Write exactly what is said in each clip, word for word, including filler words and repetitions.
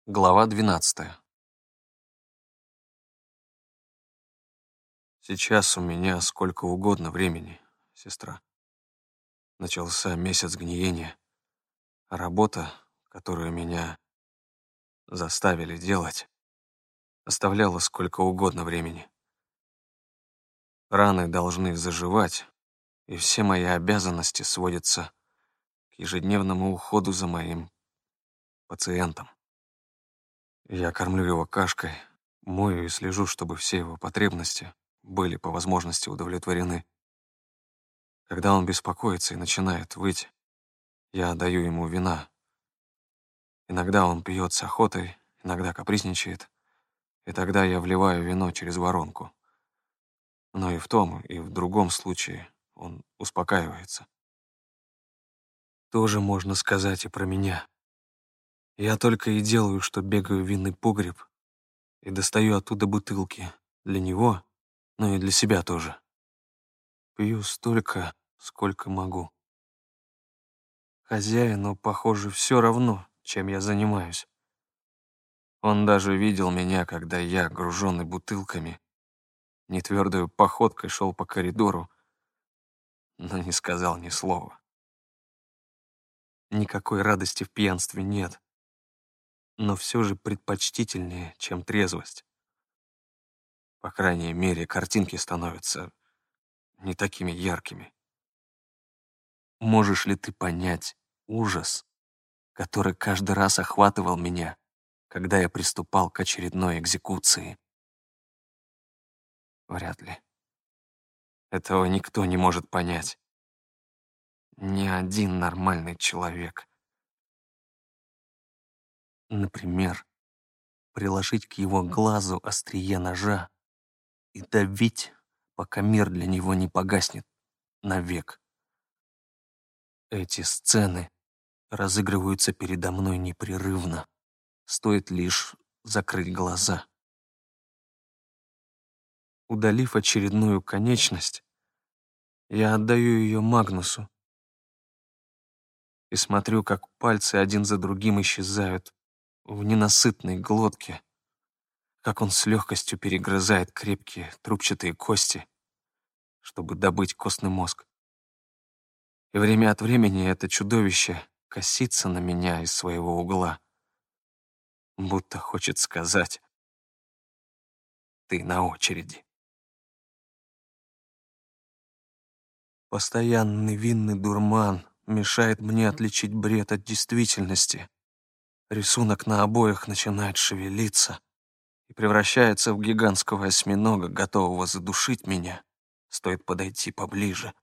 Глава двенадцатая. Сейчас у меня сколько угодно времени, сестра. Начался месяц гниения, а работа, которую меня заставили делать, оставляла сколько угодно времени. Раны должны заживать, и все мои обязанности сводятся к ежедневному уходу за моим пациентом. Я кормлю его кашкой, мою и слежу, чтобы все его потребности были по возможности удовлетворены. Когда он беспокоится и начинает выть, я даю ему вина. Иногда он пьет с охотой, иногда капризничает, и тогда я вливаю вино через воронку. Но и в том, и в другом случае он успокаивается. Тоже можно сказать и про меня. Я только и делаю, что бегаю в винный погреб и достаю оттуда бутылки для него, но и для себя тоже. Пью столько, сколько могу. Хозяину, похоже, все равно, чем я занимаюсь. Он даже видел меня, когда я, груженный бутылками, нетвердой походкой шел по коридору, но не сказал ни слова. Никакой радости в пьянстве нет, но все же предпочтительнее, чем трезвость. По крайней мере, картинки становятся не такими яркими. Можешь ли ты понять ужас, который каждый раз охватывал меня, когда я приступал к очередной экзекуции? Вряд ли. Этого никто не может понять. Ни один нормальный человек. Например, приложить к его глазу острие ножа и давить, пока мир для него не погаснет навек. Эти сцены разыгрываются передо мной непрерывно. Стоит лишь закрыть глаза. Удалив очередную конечность, я отдаю ее Магнусу и смотрю, как пальцы один за другим исчезают в ненасытной глотке, как он с легкостью перегрызает крепкие трубчатые кости, чтобы добыть костный мозг. И время от времени это чудовище косится на меня из своего угла, будто хочет сказать: «Ты на очереди». Постоянный винный дурман мешает мне отличить бред от действительности. Рисунок на обоях начинает шевелиться и превращается в гигантского осьминога, готового задушить меня, стоит подойти поближе.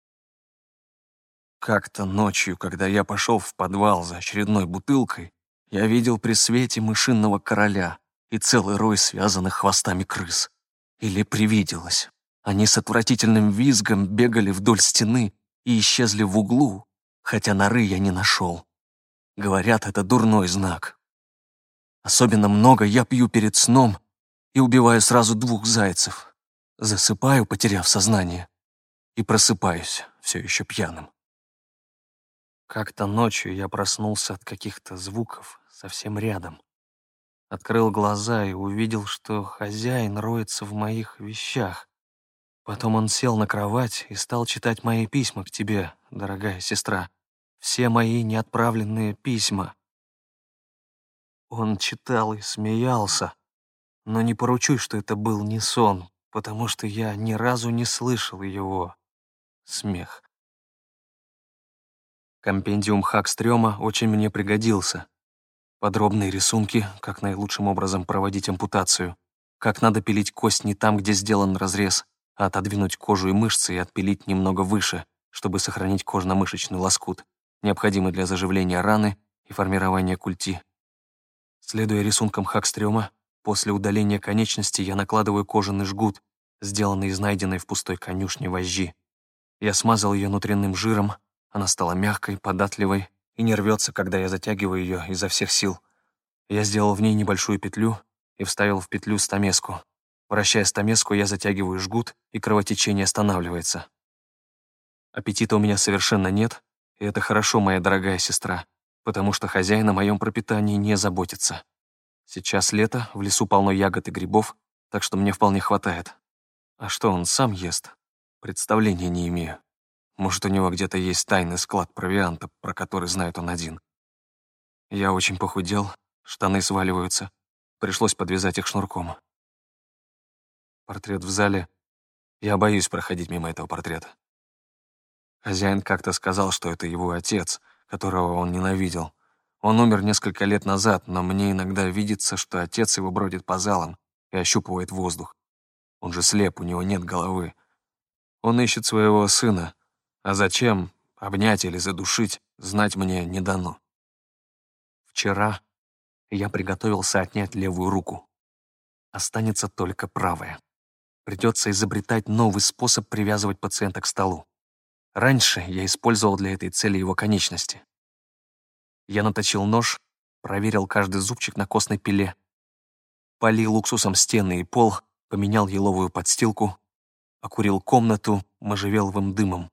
Как-то ночью, когда я пошел в подвал за очередной бутылкой, я видел при свете мышиного короля и целый рой связанных хвостами крыс. Или привиделось. Они с отвратительным визгом бегали вдоль стены и исчезли в углу, хотя норы я не нашел. Говорят, это дурной знак. Особенно много я пью перед сном и убиваю сразу двух зайцев. Засыпаю, потеряв сознание, и просыпаюсь, все еще пьяным. Как-то ночью я проснулся от каких-то звуков совсем рядом. Открыл глаза и увидел, что хозяин роется в моих вещах. Потом он сел на кровать и стал читать мои письма к тебе, дорогая сестра. Все мои неотправленные письма. Он читал и смеялся, но не поручусь, что это был не сон, потому что я ни разу не слышал его смех. Компендиум Хакстрёма очень мне пригодился. Подробные рисунки, как наилучшим образом проводить ампутацию, как надо пилить кость не там, где сделан разрез, а отодвинуть кожу и мышцы и отпилить немного выше, чтобы сохранить кожно-мышечный лоскут, необходимый для заживления раны и формирования культи. Следуя рисункам Хакстрёма, после удаления конечности я накладываю кожаный жгут, сделанный из найденной в пустой конюшне вожжи. Я смазал ее внутренним жиром, она стала мягкой, податливой и не рвется, когда я затягиваю ее изо всех сил. Я сделал в ней небольшую петлю и вставил в петлю стамеску. Вращая стамеску, я затягиваю жгут, и кровотечение останавливается. Аппетита у меня совершенно нет, и это хорошо, моя дорогая сестра, потому что хозяин о моем пропитании не заботится. Сейчас лето, в лесу полно ягод и грибов, так что мне вполне хватает. А что он сам ест? Представления не имею. Может, у него где-то есть тайный склад провианта, про который знает он один. Я очень похудел, штаны сваливаются. Пришлось подвязать их шнурком. Портрет в зале. Я боюсь проходить мимо этого портрета. Хозяин как-то сказал, что это его отец, которого он ненавидел. Он умер несколько лет назад, но мне иногда видится, что отец его бродит по залам и ощупывает воздух. Он же слеп, у него нет головы. Он ищет своего сына, а зачем обнять или задушить, знать мне не дано. Вчера я приготовился отнять левую руку. Останется только правая. Придется изобретать новый способ привязывать пациента к столу. Раньше я использовал для этой цели его конечности. Я наточил нож, проверил каждый зубчик на костной пиле, полил уксусом стены и пол, поменял еловую подстилку, окурил комнату можжевеловым дымом.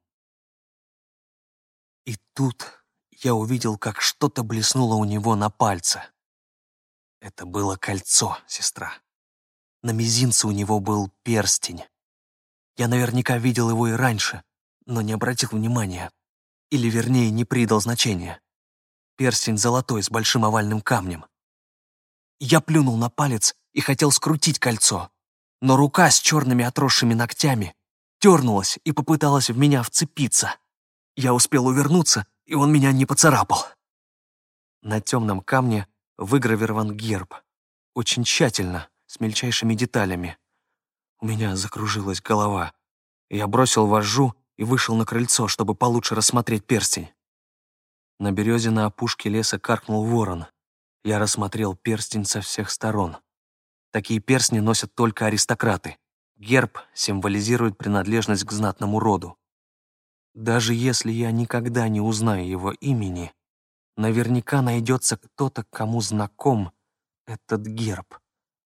И тут я увидел, как что-то блеснуло у него на пальце. Это было кольцо, сестра. На мизинце у него был перстень. Я наверняка видел его и раньше, но не обратил внимания. Или, вернее, не придал значения. Перстень золотой с большим овальным камнем. Я плюнул на палец и хотел скрутить кольцо, но рука с черными отросшими ногтями дернулась и попыталась в меня вцепиться. Я успел увернуться, и он меня не поцарапал. На темном камне выгравирован герб. Очень тщательно, с мельчайшими деталями. У меня закружилась голова. Я бросил вожжу и вышел на крыльцо, чтобы получше рассмотреть перстень. На березе на опушке леса каркнул ворон. Я рассмотрел перстень со всех сторон. Такие перстни носят только аристократы. Герб символизирует принадлежность к знатному роду. Даже если я никогда не узнаю его имени, наверняка найдется кто-то, кому знаком этот герб.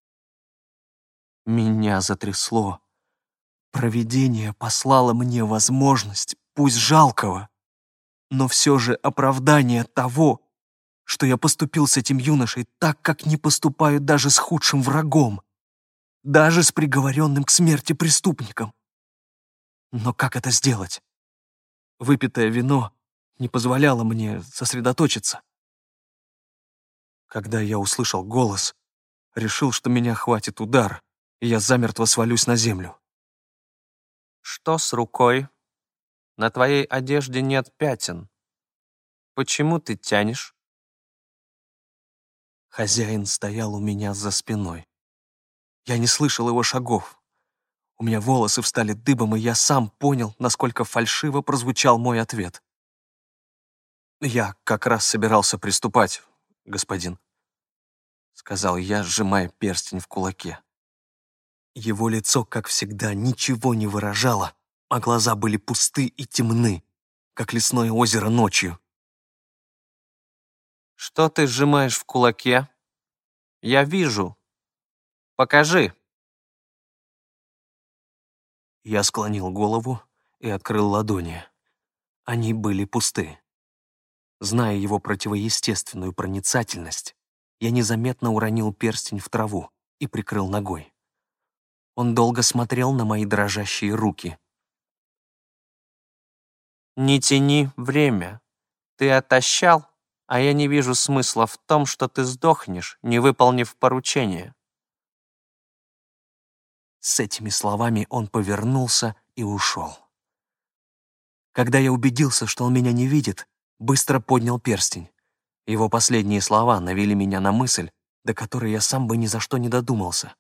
Меня затрясло. Провидение послало мне возможность, пусть жалкого, но все же оправдание того, что я поступил с этим юношей так, как не поступают даже с худшим врагом, даже с приговоренным к смерти преступником. Но как это сделать? Выпитое вино не позволяло мне сосредоточиться. Когда я услышал голос, решил, что меня хватит удар, и я замертво свалюсь на землю. Что с рукой? На твоей одежде нет пятен. Почему ты тянешь? Хозяин стоял у меня за спиной. Я не слышал его шагов. У меня волосы встали дыбом, и я сам понял, насколько фальшиво прозвучал мой ответ. «Я как раз собирался приступать, господин», — сказал я, сжимая перстень в кулаке. Его лицо, как всегда, ничего не выражало, а глаза были пусты и темны, как лесное озеро ночью. Что ты сжимаешь в кулаке? Я вижу. Покажи. Я склонил голову и открыл ладони. Они были пусты. Зная его противоестественную проницательность, я незаметно уронил перстень в траву и прикрыл ногой. Он долго смотрел на мои дрожащие руки. Не тяни время. Ты отощал, а я не вижу смысла в том, что ты сдохнешь, не выполнив поручение. С этими словами он повернулся и ушел. Когда я убедился, что он меня не видит, быстро поднял перстень. Его последние слова навели меня на мысль, до которой я сам бы ни за что не додумался.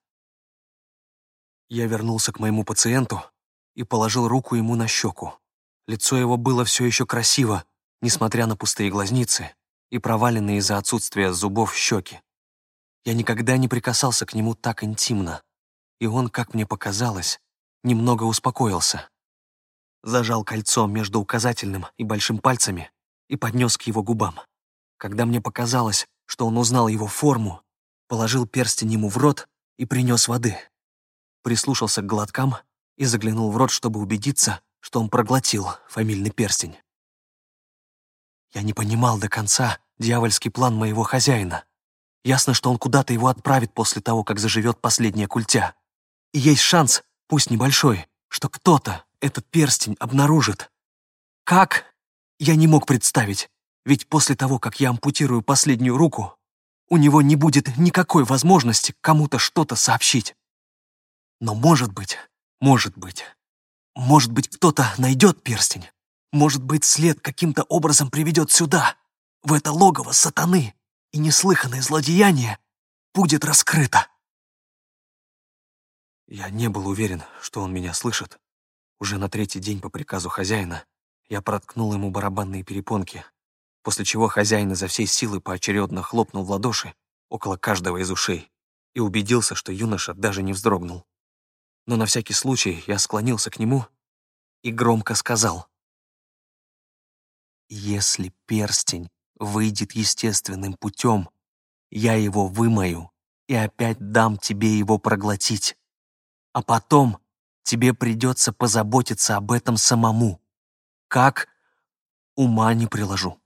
Я вернулся к моему пациенту и положил руку ему на щеку. Лицо его было все еще красиво, несмотря на пустые глазницы и проваленные из-за отсутствия зубов щеки. Я никогда не прикасался к нему так интимно, и он, как мне показалось, немного успокоился. Зажал кольцо между указательным и большим пальцами и поднес к его губам. Когда мне показалось, что он узнал его форму, положил перстень ему в рот и принес воды. Прислушался к глоткам и заглянул в рот, чтобы убедиться, что он проглотил фамильный перстень. Я не понимал до конца дьявольский план моего хозяина, Ясно, что он куда-то его отправит после того, как заживет последняя культя. И есть шанс, пусть небольшой, что кто-то этот перстень обнаружит. Как? Я не мог представить, ведь после того, как я ампутирую последнюю руку, у него не будет никакой возможности кому-то что-то сообщить. Но может быть, может быть, может быть, кто-то найдет перстень. Может быть, след каким-то образом приведет сюда, в это логово сатаны, и неслыханное злодеяние будет раскрыто. Я не был уверен, что он меня слышит. Уже на третий день по приказу хозяина я проткнул ему барабанные перепонки, после чего хозяин изо всей силы поочередно хлопнул в ладоши около каждого из ушей и убедился, что юноша даже не вздрогнул. Но на всякий случай я склонился к нему и громко сказал: «Если перстень выйдет естественным путем, я его вымою и опять дам тебе его проглотить. А потом тебе придется позаботиться об этом самому. Как? Ума не приложу».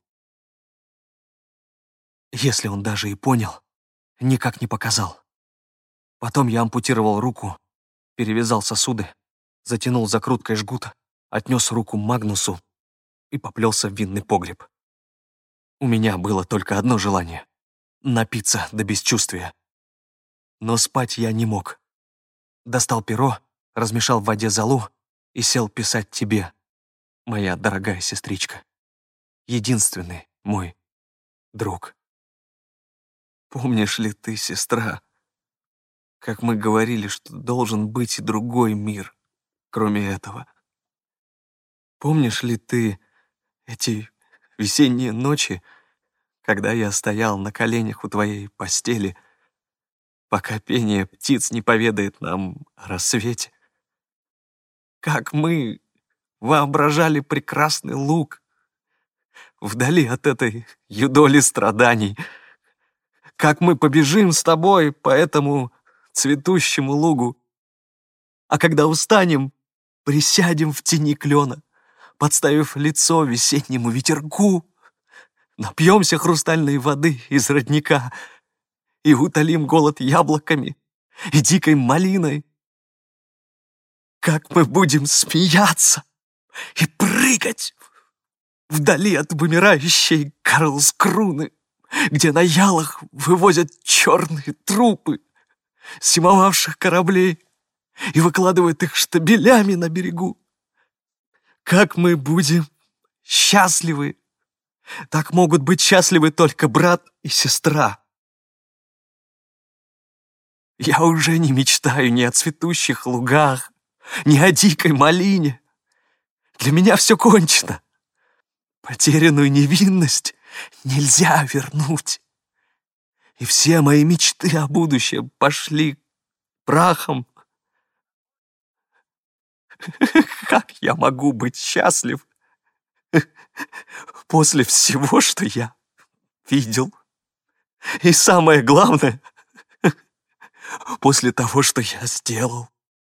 Если он даже и понял, никак не показал. Потом я ампутировал руку, перевязал сосуды, затянул закруткой жгут, отнес руку Магнусу и поплелся в винный погреб. У меня было только одно желание — напиться до бесчувствия. Но спать я не мог. Достал перо, размешал в воде золу и сел писать тебе, моя дорогая сестричка. Единственный мой друг. Помнишь ли ты, сестра, как мы говорили, что должен быть и другой мир, кроме этого? Помнишь ли ты эти весенние ночи, когда я стоял на коленях у твоей постели, пока пение птиц не поведает нам о рассвете? Как мы воображали прекрасный луг вдали от этой юдоли страданий, как мы побежим с тобой по этому цветущему лугу, а когда устанем, присядем в тени клена, подставив лицо весеннему ветерку, напьемся хрустальной воды из родника и утолим голод яблоками и дикой малиной. Как мы будем смеяться и прыгать вдали от вымирающей Карлскруны, где на ялах вывозят черные трупы зимовавших кораблей и выкладывают их штабелями на берегу. Как мы будем счастливы! Так могут быть счастливы только брат и сестра. Я уже не мечтаю ни о цветущих лугах, ни о дикой малине. Для меня все кончено. Потерянную невинность нельзя вернуть. И все мои мечты о будущем пошли прахом. Как я могу быть счастлив после всего, что я видел? И самое главное, после того, что я сделал.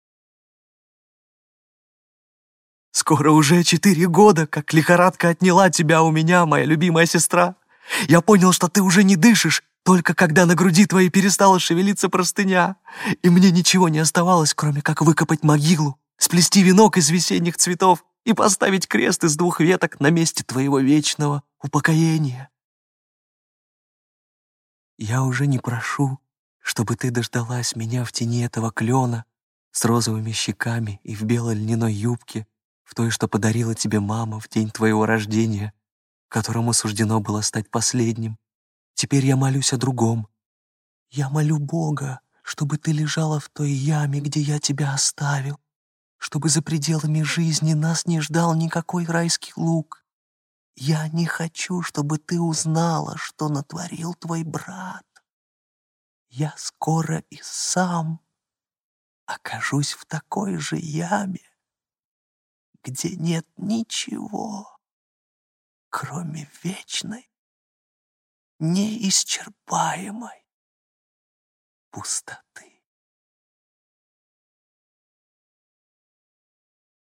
Скоро уже четыре года, как лихорадка отняла тебя у меня, моя любимая сестра. Я понял, что ты уже не дышишь, только когда на груди твоей перестала шевелиться простыня, и мне ничего не оставалось, кроме как выкопать могилу, сплести венок из весенних цветов и поставить крест из двух веток на месте твоего вечного упокоения. Я уже не прошу, чтобы ты дождалась меня в тени этого клена с розовыми щеками и в белой льняной юбке, в той, что подарила тебе мама в день твоего рождения, которому суждено было стать последним. Теперь я молюсь о другом. Я молю Бога, чтобы ты лежала в той яме, где я тебя оставил, чтобы за пределами жизни нас не ждал никакой райский луг. Я не хочу, чтобы ты узнала, что натворил твой брат. Я скоро и сам окажусь в такой же яме, где нет ничего, кроме вечной, неисчерпаемой пустоты.